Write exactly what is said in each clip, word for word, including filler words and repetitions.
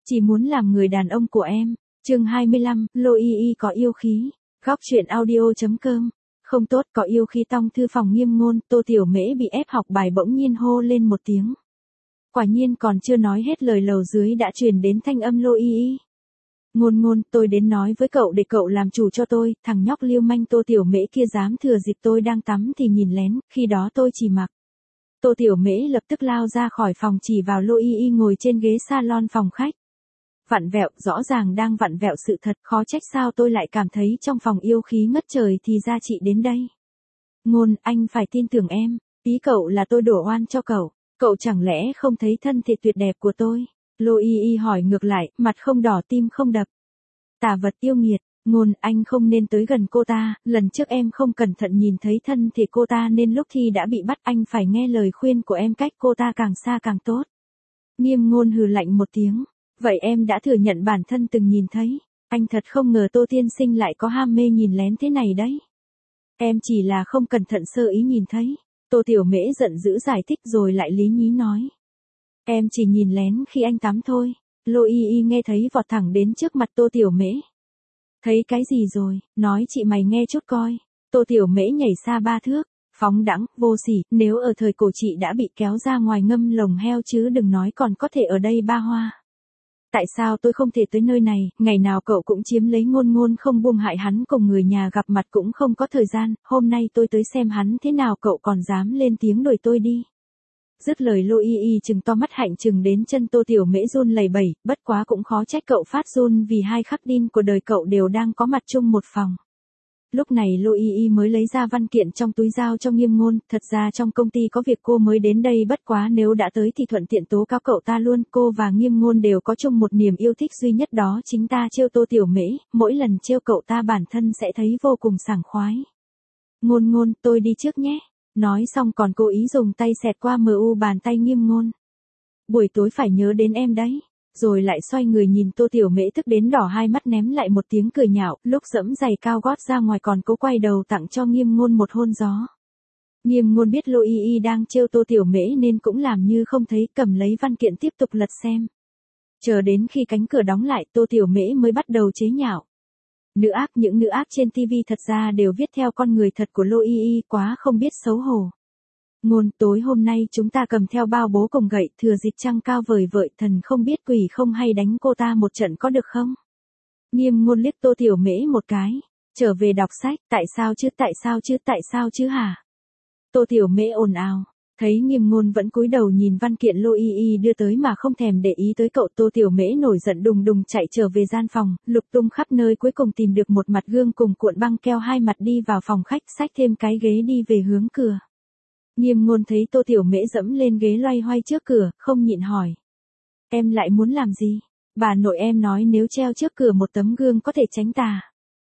chỉ muốn làm người đàn ông của em. Chương hai mươi lăm, Lô Y Y có yêu khí. Góc truyện audio.com. Không tốt, có yêu khí. Tông thư phòng Nghiêm Ngôn, Tô Tiểu Mễ bị ép học bài bỗng nhiên hô lên một tiếng. Quả nhiên còn chưa nói hết lời, lầu dưới đã truyền đến thanh âm Lô Y Y. Ngôn Ngôn, tôi đến nói với cậu để cậu làm chủ cho tôi, thằng nhóc lưu manh Tô Tiểu Mễ kia dám thừa dịp tôi đang tắm thì nhìn lén, khi đó tôi chỉ mặc. Tô Tiểu Mễ lập tức lao ra khỏi phòng chỉ vào Lô Y Y ngồi trên ghế salon phòng khách. Vặn vẹo, rõ ràng đang vặn vẹo sự thật, khó trách sao tôi lại cảm thấy trong phòng yêu khí ngất trời thì ra chị đến đây. Ngôn, anh phải tin tưởng em, ý cậu là tôi đổ oan cho cậu, cậu chẳng lẽ không thấy thân thể tuyệt đẹp của tôi? Lô Y Y hỏi ngược lại, mặt không đỏ tim không đập. Tà vật yêu nghiệt. Ngôn, anh không nên tới gần cô ta, lần trước em không cẩn thận nhìn thấy thân thể cô ta nên lúc thi đã bị bắt, anh phải nghe lời khuyên của em, cách cô ta càng xa càng tốt. Nghiêm Ngôn hừ lạnh một tiếng, vậy em đã thừa nhận bản thân từng nhìn thấy, anh thật không ngờ Tô tiên sinh lại có ham mê nhìn lén thế này đấy. Em chỉ là không cẩn thận sơ ý nhìn thấy. Tô Tiểu Mễ giận dữ giải thích rồi lại lý nhí nói. Em chỉ nhìn lén khi anh tắm thôi. Lô Y Y nghe thấy vọt thẳng đến trước mặt Tô Tiểu Mễ. Thấy cái gì rồi, nói chị mày nghe chút coi. Tô Tiểu Mễ nhảy xa ba thước, phóng đãng, vô sỉ, nếu ở thời cổ chị đã bị kéo ra ngoài ngâm lồng heo chứ đừng nói còn có thể ở đây ba hoa. Tại sao tôi không thể tới nơi này, ngày nào cậu cũng chiếm lấy Ngôn Ngôn không buông hại hắn, cùng người nhà gặp mặt cũng không có thời gian, hôm nay tôi tới xem hắn thế nào cậu còn dám lên tiếng đuổi tôi đi. Dứt lời Lô Y Y chừng to mắt hạnh chừng đến chân Tô Tiểu Mễ run lẩy bẩy, bất quá cũng khó trách cậu phát run vì hai khắc đinh của đời cậu đều đang có mặt chung một phòng. Lúc này Lô Y Y mới lấy ra văn kiện trong túi giao cho Nghiêm Ngôn, thật ra trong công ty có việc cô mới đến đây, bất quá nếu đã tới thì thuận tiện tố cáo cậu ta luôn, cô và Nghiêm Ngôn đều có chung một niềm yêu thích duy nhất, đó chính ta trêu Tô Tiểu Mễ, mỗi lần trêu cậu ta bản thân sẽ thấy vô cùng sảng khoái. Ngôn Ngôn, tôi đi trước nhé. Nói xong còn cố ý dùng tay xẹt qua mờ u bàn tay Nghiêm Ngôn. Buổi tối phải nhớ đến em đấy. Rồi lại xoay người nhìn Tô Tiểu Mễ tức đến đỏ hai mắt, ném lại một tiếng cười nhạo, lúc dẫm giày cao gót ra ngoài còn cố quay đầu tặng cho Nghiêm Ngôn một hôn gió. Nghiêm Ngôn biết Lô Y Y đang trêu Tô Tiểu Mễ nên cũng làm như không thấy, cầm lấy văn kiện tiếp tục lật xem. Chờ đến khi cánh cửa đóng lại, Tô Tiểu Mễ mới bắt đầu chế nhạo. Nữ ác, những nữ ác trên ti vi thật ra đều viết theo con người thật của Lô Y Y, quá không biết xấu hổ. Ngôn, tối hôm nay chúng ta cầm theo bao bố cùng gậy, thừa dịp trăng cao vời vợi, thần không biết quỷ không hay đánh cô ta một trận có được không? Nghiêm Ngôn liếc Tô Tiểu Mễ một cái, trở về đọc sách, tại sao chứ, tại sao chứ, tại sao chứ hả? Tô Tiểu Mễ ồn ào, thấy Nghiêm Ngôn vẫn cúi đầu nhìn văn kiện Lô Y Y đưa tới mà không thèm để ý tới cậu, Tô Tiểu Mễ nổi giận đùng đùng chạy trở về gian phòng, lục tung khắp nơi cuối cùng tìm được một mặt gương cùng cuộn băng keo, hai mặt đi vào phòng khách, xách thêm cái ghế đi về hướng cửa. Nghiêm Ngôn thấy Tô Tiểu Mễ dẫm lên ghế loay hoay trước cửa, không nhịn hỏi. Em lại muốn làm gì? Bà nội em nói nếu treo trước cửa một tấm gương có thể tránh tà.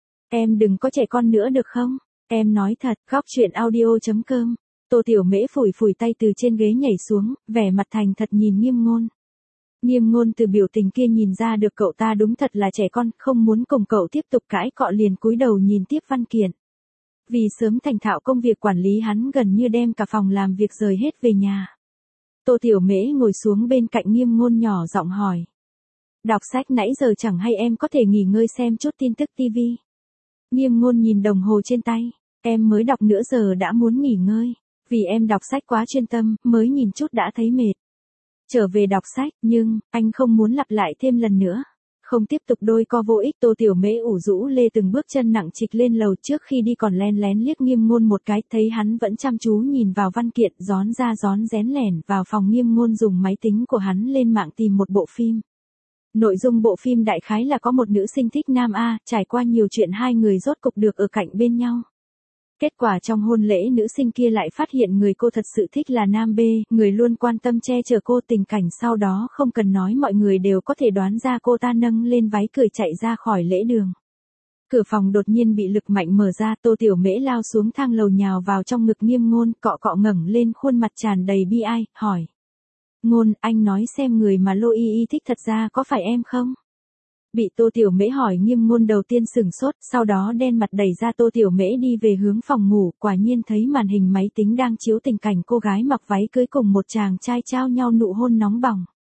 Em đừng có trẻ con nữa được không? Em nói thật. Góc truyện audio.com. Tô Tiểu Mễ phủi phủi tay từ trên ghế nhảy xuống, vẻ mặt thành thật nhìn Nghiêm Ngôn. Nghiêm Ngôn từ biểu tình kia nhìn ra được cậu ta đúng thật là trẻ con, không muốn cùng cậu tiếp tục cãi cọ liền cúi đầu nhìn tiếp văn kiện. Vì sớm thành thạo công việc quản lý, hắn gần như đem cả phòng làm việc rời hết về nhà. Tô Tiểu Mễ ngồi xuống bên cạnh Nghiêm Ngôn nhỏ giọng hỏi. Đọc sách nãy giờ chẳng hay em có thể nghỉ ngơi xem chút tin tức ti vi. Nghiêm Ngôn nhìn đồng hồ trên tay. Em mới đọc nửa giờ đã muốn nghỉ ngơi. Vì em đọc sách quá chuyên tâm, mới nhìn chút đã thấy mệt. Trở về đọc sách, nhưng, anh không muốn lặp lại thêm lần nữa. Không tiếp tục đôi co vô ích. Tô Tiểu Mễ ủ rũ lê từng bước chân nặng trịch lên lầu, trước khi đi còn len lén liếc Nghiêm Ngôn một cái, thấy hắn vẫn chăm chú nhìn vào văn kiện, rón ra rón rén lẻn vào phòng Nghiêm Ngôn, dùng máy tính của hắn lên mạng tìm một bộ phim. Nội dung bộ phim đại khái là có một nữ sinh thích nam A, trải qua nhiều chuyện hai người rốt cục được ở cạnh bên nhau. Kết quả trong hôn lễ nữ sinh kia lại phát hiện người cô thật sự thích là nam B, người luôn quan tâm che chở cô, tình cảnh sau đó không cần nói mọi người đều có thể đoán ra, cô ta nâng lên váy cười chạy ra khỏi lễ đường. Cửa phòng đột nhiên bị lực mạnh mở ra, Tô Tiểu Mễ lao xuống thang lầu nhào vào trong ngực Nghiêm Ngôn, cọ cọ ngẩng lên khuôn mặt tràn đầy bi ai, hỏi. Ngôn, anh nói xem người mà Lô Y Y thích thật ra có phải em không? Bị Tô Tiểu Mễ hỏi, Nghiêm Ngôn đầu tiên sửng sốt, sau đó đen mặt đẩy ra Tô Tiểu Mễ đi về hướng phòng ngủ, quả nhiên thấy màn hình máy tính đang chiếu tình cảnh cô gái mặc váy cưới cùng một chàng trai trao nhau nụ hôn nóng bỏng.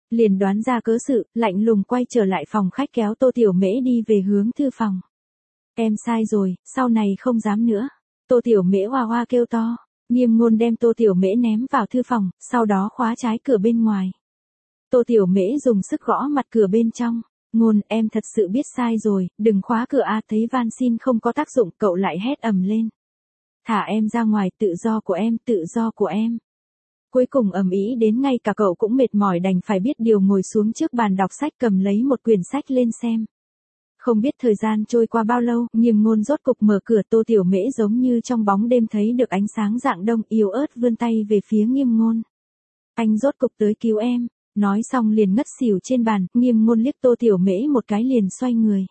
Liền đoán ra cớ sự, lạnh lùng quay trở lại phòng khách kéo Tô Tiểu Mễ đi về hướng thư phòng. Em sai rồi, sau này không dám nữa. Tô Tiểu Mễ hoa hoa kêu to. Nghiêm Ngôn đem Tô Tiểu Mễ ném vào thư phòng, sau đó khóa trái cửa bên ngoài. Tô Tiểu Mễ dùng sức gõ mặt cửa bên trong. Ngôn, em thật sự biết sai rồi, đừng khóa cửa a. Thấy van xin không có tác dụng, cậu lại hét ầm lên. Thả em ra ngoài, tự do của em, tự do của em. Cuối cùng ầm ĩ đến ngay cả cậu cũng mệt mỏi đành phải biết điều ngồi xuống trước bàn đọc sách cầm lấy một quyển sách lên xem. Không biết thời gian trôi qua bao lâu, Nghiêm Ngôn rốt cục mở cửa. Tô Tiểu Mễ giống như trong bóng đêm thấy được ánh sáng rạng đông, yếu ớt vươn tay về phía Nghiêm Ngôn. Anh rốt cục tới cứu em. Nói xong liền ngất xỉu trên bàn, Nghiêm Ngôn liếc Tô Tiểu Mễ một cái liền xoay người.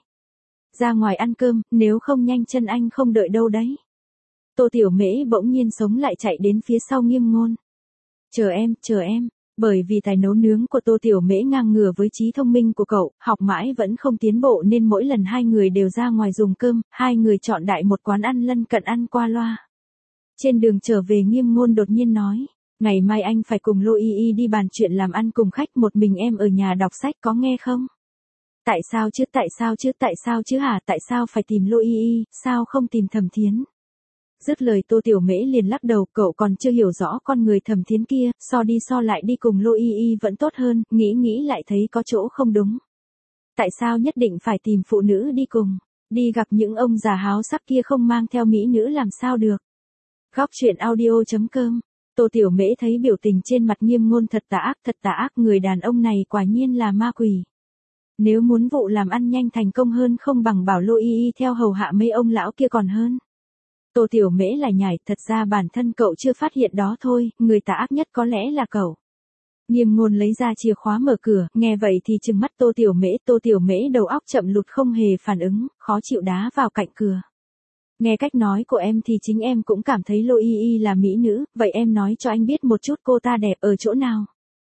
Ra ngoài ăn cơm, nếu không nhanh chân anh không đợi đâu đấy. Tô Tiểu Mễ bỗng nhiên sống lại chạy đến phía sau Nghiêm Ngôn. Chờ em, chờ em. Bởi vì tài nấu nướng của Tô Tiểu Mễ ngang ngửa với trí thông minh của cậu, học mãi vẫn không tiến bộ nên mỗi lần hai người đều ra ngoài dùng cơm, hai người chọn đại một quán ăn lân cận ăn qua loa. Trên đường trở về Nghiêm Ngôn đột nhiên nói, ngày mai anh phải cùng Lô Y Y đi bàn chuyện làm ăn cùng khách, một mình em ở nhà đọc sách có nghe không? Tại sao chứ, tại sao chứ, tại sao chứ hả, tại sao phải tìm Lô Y Y, sao không tìm Thẩm Thiến? Dứt lời Tô Tiểu Mễ liền lắc đầu, cậu còn chưa hiểu rõ con người Thẩm Thiến kia, so đi so lại đi cùng Lô Y Y vẫn tốt hơn, nghĩ nghĩ lại thấy có chỗ không đúng. Tại sao nhất định phải tìm phụ nữ đi cùng, đi gặp những ông già háo sắc kia không mang theo mỹ nữ làm sao được. Góc truyện audio chấm com. Tô Tiểu Mễ thấy biểu tình trên mặt Nghiêm Ngôn thật tà ác, thật tà ác, người đàn ông này quả nhiên là ma quỷ. Nếu muốn vụ làm ăn nhanh thành công hơn không bằng bảo Lô Y Y theo hầu hạ mấy ông lão kia còn hơn. Tô Tiểu Mễ lại nhảy, thật ra bản thân cậu chưa phát hiện đó thôi, người tà ác nhất có lẽ là cậu. Nghiêm Ngôn lấy ra chìa khóa mở cửa, nghe vậy thì trừng mắt Tô Tiểu Mễ, Tô Tiểu Mễ đầu óc chậm lụt không hề phản ứng, khó chịu đá vào cạnh cửa. Nghe cách nói của em thì chính em cũng cảm thấy Lô Y Y là mỹ nữ, vậy em nói cho anh biết một chút cô ta đẹp ở chỗ nào.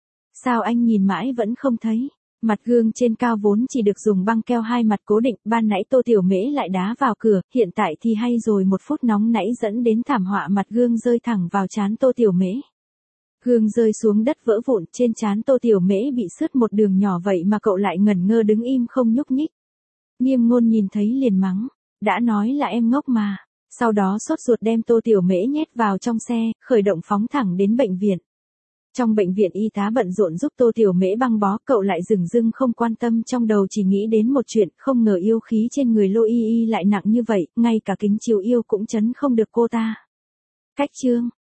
Sao anh nhìn mãi vẫn không thấy? Mặt gương trên cao vốn chỉ được dùng băng keo hai mặt cố định, ban nãy Tô Tiểu Mễ lại đá vào cửa, hiện tại thì hay rồi, một phút nóng nãy dẫn đến thảm họa mặt gương rơi thẳng vào trán Tô Tiểu Mễ. Gương rơi xuống đất vỡ vụn, trên trán Tô Tiểu Mễ bị sứt một đường nhỏ vậy mà cậu lại ngẩn ngơ đứng im không nhúc nhích. Nghiêm Ngôn nhìn thấy liền mắng, đã nói là em ngốc mà. Sau đó sốt ruột đem Tô Tiểu Mễ nhét vào trong xe, khởi động phóng thẳng đến bệnh viện. Trong bệnh viện y tá bận rộn giúp Tô Tiểu Mễ băng bó, cậu lại dửng dưng không quan tâm, trong đầu chỉ nghĩ đến một chuyện, không ngờ yêu khí trên người Lô Y Y lại nặng như vậy, ngay cả kính chiếu yêu cũng chấn không được cô ta. Cách chương